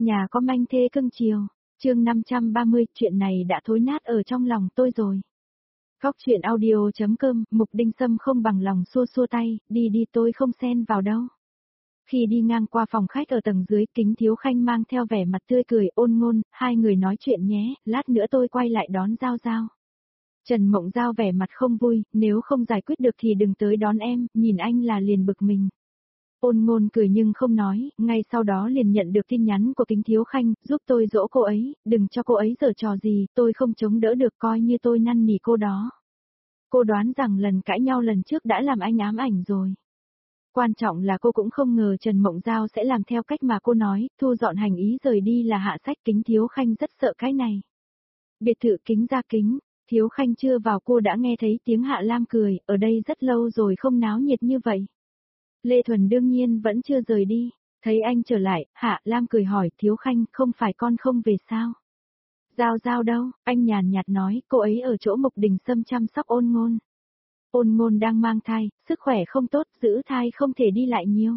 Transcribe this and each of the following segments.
Nhà có manh thê cưng chiều. Chương 530, chuyện này đã thối nát ở trong lòng tôi rồi. Góc chuyện audio.com, Mục Đinh Sâm không bằng lòng xua xua tay, đi đi tôi không xen vào đâu. Khi đi ngang qua phòng khách ở tầng dưới, Kính Thiếu Khanh mang theo vẻ mặt tươi cười, ôn ngôn, hai người nói chuyện nhé, lát nữa tôi quay lại đón Giao Giao. Trần Mộng Giao vẻ mặt không vui, nếu không giải quyết được thì đừng tới đón em, nhìn anh là liền bực mình. Ôn ngôn cười nhưng không nói, ngay sau đó liền nhận được tin nhắn của Kính Thiếu Khanh, giúp tôi dỗ cô ấy, đừng cho cô ấy giở trò gì, tôi không chống đỡ được coi như tôi năn nỉ cô đó. Cô đoán rằng lần cãi nhau lần trước đã làm anh ám ảnh rồi. Quan trọng là cô cũng không ngờ Trần Mộng Giao sẽ làm theo cách mà cô nói, thu dọn hành ý rời đi là hạ sách. Kính Thiếu Khanh rất sợ cái này. Biệt thự Kính Gia Kính, Thiếu Khanh chưa vào cô đã nghe thấy tiếng Hạ Lam cười, ở đây rất lâu rồi không náo nhiệt như vậy. Lê Thuần đương nhiên vẫn chưa rời đi, thấy anh trở lại, Hạ Lam cười hỏi, Thiếu Khanh, không phải con không về sao? Giao Giao đâu? Anh nhàn nhạt nói, cô ấy ở chỗ Mục Đình Sâm chăm sóc Ôn Ngôn. Ôn Ngôn đang mang thai, sức khỏe không tốt, giữ thai không thể đi lại nhiều.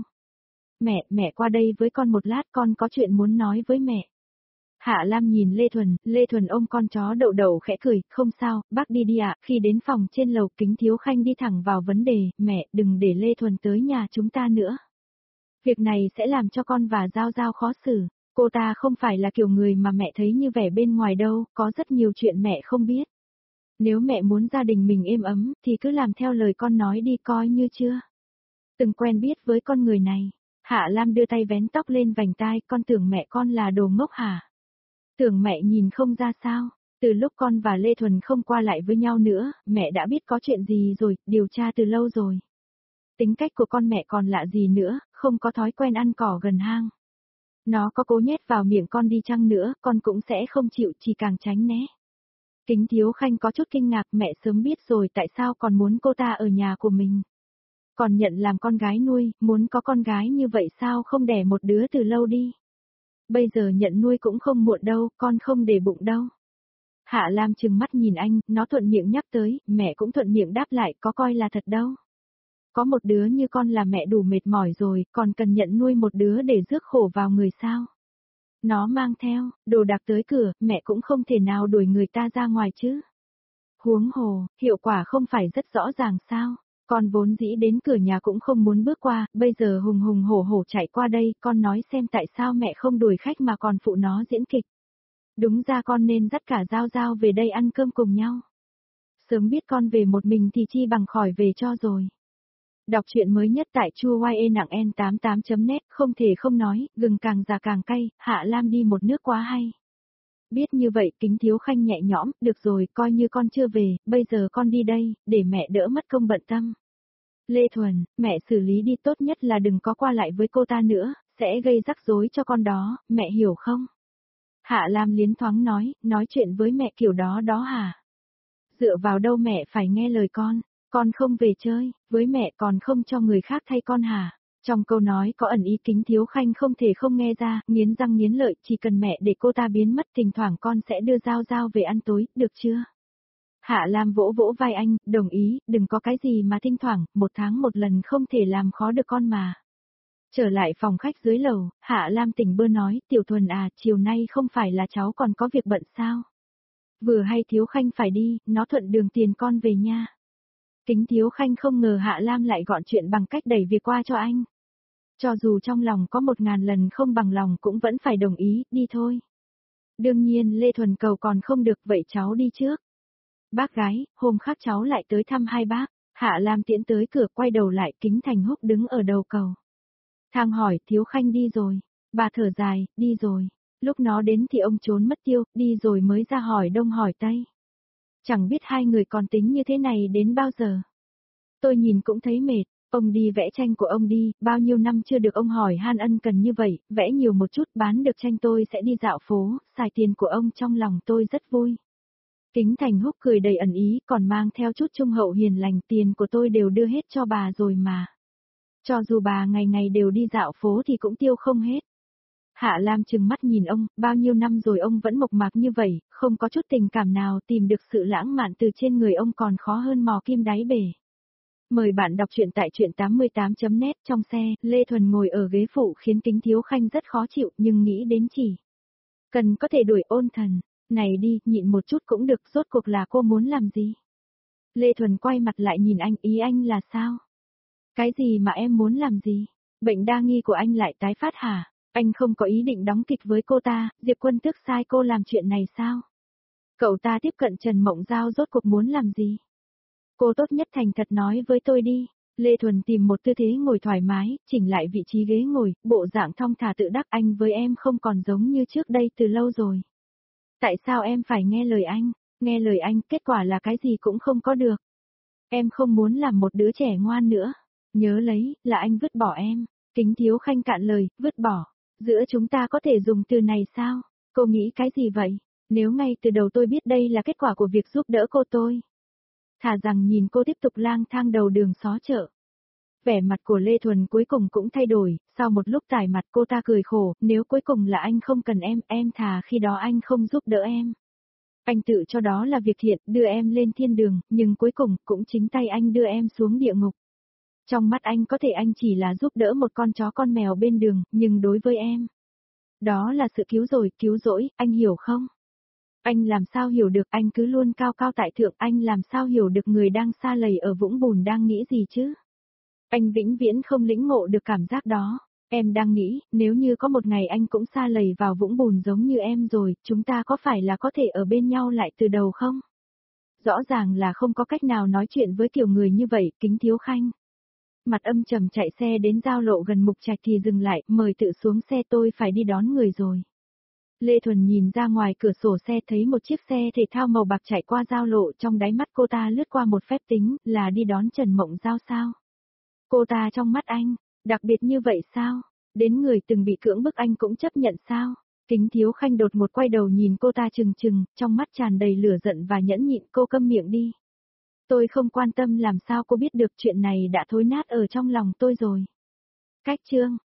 Mẹ qua đây với con một lát, con có chuyện muốn nói với mẹ. Hạ Lam nhìn Lê Thuần ôm con chó Đậu Đậu khẽ cười, không sao, bác đi đi ạ. Khi đến phòng trên lầu, Kính Thiếu Khanh đi thẳng vào vấn đề, mẹ, đừng để Lê Thuần tới nhà chúng ta nữa. Việc này sẽ làm cho con và Giao Giao khó xử, cô ta không phải là kiểu người mà mẹ thấy như vẻ bên ngoài đâu, có rất nhiều chuyện mẹ không biết. Nếu mẹ muốn gia đình mình êm ấm, thì cứ làm theo lời con nói đi coi như chưa. Từng quen biết với con người này, Hạ Lam đưa tay vén tóc lên vành tai, con tưởng mẹ con là đồ ngốc hả? Tưởng mẹ nhìn không ra sao, từ lúc con và Lê Thuần không qua lại với nhau nữa, mẹ đã biết có chuyện gì rồi, điều tra từ lâu rồi. Tính cách của con mẹ còn lạ gì nữa, không có thói quen ăn cỏ gần hang. Nó có cố nhét vào miệng con đi chăng nữa, con cũng sẽ không chịu, chỉ càng tránh né. Kính Thiếu Khanh có chút kinh ngạc, mẹ sớm biết rồi tại sao còn muốn cô ta ở nhà của mình. Còn nhận làm con gái nuôi, muốn có con gái như vậy sao không đẻ một đứa từ lâu đi. Bây giờ nhận nuôi cũng không muộn đâu, con không để bụng đâu. Hạ Lam trừng mắt nhìn anh, nó thuận miệng nhắc tới, mẹ cũng thuận miệng đáp lại, có coi là thật đâu. Có một đứa như con là mẹ đủ mệt mỏi rồi, còn cần nhận nuôi một đứa để rước khổ vào người sao. Nó mang theo, đồ đạc tới cửa, mẹ cũng không thể nào đuổi người ta ra ngoài chứ. Huống hồ, hiệu quả không phải rất rõ ràng sao. Con vốn dĩ đến cửa nhà cũng không muốn bước qua, bây giờ hùng hùng hổ hổ chạy qua đây, con nói xem tại sao mẹ không đuổi khách mà còn phụ nó diễn kịch. Đúng ra con nên dắt cả Giao Giao về đây ăn cơm cùng nhau. Sớm biết con về một mình thì chi bằng khỏi về cho rồi. Đọc truyện mới nhất tại chuyenặng88.net, không thể không nói, gừng càng già càng cay, Hạ Lam đi một nước quá hay. Biết như vậy, Kính Thiếu Khanh nhẹ nhõm, được rồi, coi như con chưa về, bây giờ con đi đây, để mẹ đỡ mất công bận tâm. Lê Thuần, mẹ xử lý đi, tốt nhất là đừng có qua lại với cô ta nữa, sẽ gây rắc rối cho con đó, mẹ hiểu không? Hạ Lam liến thoáng nói chuyện với mẹ kiểu đó đó hả? Dựa vào đâu mẹ phải nghe lời con không về chơi, với mẹ còn không cho người khác thay con hả? Trong câu nói có ẩn ý Kính Thiếu Khanh không thể không nghe ra, nghiến răng nghiến lợi, chỉ cần mẹ để cô ta biến mất, thỉnh thoảng con sẽ đưa Giao Giao về ăn tối, được chưa? Hạ Lam vỗ vỗ vai anh, đồng ý, đừng có cái gì mà thỉnh thoảng, một tháng một lần không thể làm khó được con mà. Trở lại phòng khách dưới lầu, Hạ Lam tỉnh bơ nói, Tiểu Thuần à, chiều nay không phải là cháu còn có việc bận sao? Vừa hay Thiếu Khanh phải đi, nó thuận đường tiền con về nha. Kính Thiếu Khanh không ngờ Hạ Lam lại gọn chuyện bằng cách đẩy việc qua cho anh. Cho dù trong lòng có 1000 lần không bằng lòng cũng vẫn phải đồng ý, đi thôi. Đương nhiên Lê Thuần cầu còn không được, vậy cháu đi trước. Bác gái, hôm khác cháu lại tới thăm hai bác. Hạ Lam tiễn tới cửa, quay đầu lại, Kính Thành Húc đứng ở đầu cầu. Thang hỏi, Thiếu Khanh đi rồi. Bà thở dài, đi rồi. Lúc nó đến thì ông trốn mất tiêu, đi rồi mới ra hỏi đông hỏi tây. Chẳng biết hai người còn tính như thế này đến bao giờ. Tôi nhìn cũng thấy mệt. Ông đi vẽ tranh của ông đi, bao nhiêu năm chưa được ông hỏi han ân cần như vậy, vẽ nhiều một chút, bán được tranh tôi sẽ đi dạo phố, xài tiền của ông, trong lòng tôi rất vui. Kính Thành Húc cười đầy ẩn ý, còn mang theo chút trung hậu hiền lành, tiền của tôi đều đưa hết cho bà rồi mà. Cho dù bà ngày ngày đều đi dạo phố thì cũng tiêu không hết. Hạ Lam trừng mắt nhìn ông, bao nhiêu năm rồi ông vẫn mộc mạc như vậy, không có chút tình cảm nào, tìm được sự lãng mạn từ trên người ông còn khó hơn mò kim đáy bể. Mời bạn đọc truyện tại truyện88.net. Trong xe, Lê Thuần ngồi ở ghế phụ khiến Kính Thiếu Khanh rất khó chịu nhưng nghĩ đến chỉ cần có thể đuổi Ôn Thần. Này đi, nhịn một chút cũng được, rốt cuộc là cô muốn làm gì? Lê Thuần quay mặt lại nhìn anh, ý anh là sao? Cái gì mà em muốn làm gì? Bệnh đa nghi của anh lại tái phát hả? Anh không có ý định đóng kịch với cô ta, Diệp Quân Tước sai cô làm chuyện này sao? Cậu ta tiếp cận Trần Mộng Giao rốt cuộc muốn làm gì? Cô tốt nhất thành thật nói với tôi đi. Lê Thuần tìm một tư thế ngồi thoải mái, chỉnh lại vị trí ghế ngồi, bộ dạng thong thả tự đắc. Anh với em không còn giống như trước đây từ lâu rồi. Tại sao em phải nghe lời anh? Nghe lời anh, kết quả là cái gì cũng không có được. Em không muốn làm một đứa trẻ ngoan nữa. Nhớ lấy, là anh vứt bỏ em. Kính Thiếu Khanh cạn lời, vứt bỏ. Giữa chúng ta có thể dùng từ này sao? Cô nghĩ cái gì vậy? Nếu ngay từ đầu tôi biết đây là kết quả của việc giúp đỡ cô tôi. Thà rằng nhìn cô tiếp tục lang thang đầu đường xó chợ. Vẻ mặt của Lê Thuần cuối cùng cũng thay đổi, sau một lúc tải mặt cô ta cười khổ, nếu cuối cùng là anh không cần em thà khi đó anh không giúp đỡ em. Anh tự cho đó là việc thiện, đưa em lên thiên đường, nhưng cuối cùng cũng chính tay anh đưa em xuống địa ngục. Trong mắt anh có thể anh chỉ là giúp đỡ một con chó con mèo bên đường, nhưng đối với em, đó là sự cứu rồi, cứu rỗi, anh hiểu không? Anh làm sao hiểu được, anh cứ luôn cao cao tại thượng, anh làm sao hiểu được người đang sa lầy ở vũng bùn đang nghĩ gì chứ? Anh vĩnh viễn không lĩnh ngộ được cảm giác đó. Em đang nghĩ, nếu như có một ngày anh cũng sa lầy vào vũng bùn giống như em rồi, chúng ta có phải là có thể ở bên nhau lại từ đầu không? Rõ ràng là không có cách nào nói chuyện với kiểu người như vậy, Kính Thiếu Khanh. Mặt âm trầm chạy xe đến giao lộ gần Mục Trạch thì dừng lại, mời tự xuống xe, tôi phải đi đón người rồi. Lê Thuần nhìn ra ngoài cửa sổ xe thấy một chiếc xe thể thao màu bạc chạy qua giao lộ, trong đáy mắt cô ta lướt qua một phép tính, là đi đón Trần Mộng Giao sao? Cô ta trong mắt anh, đặc biệt như vậy sao? Đến người từng bị cưỡng bức anh cũng chấp nhận sao? Kính Thiếu Khanh đột một quay đầu nhìn cô ta trừng trừng, trong mắt tràn đầy lửa giận và nhẫn nhịn. Cô câm miệng đi. Tôi không quan tâm làm sao cô biết được, chuyện này đã thối nát ở trong lòng tôi rồi. Cách chương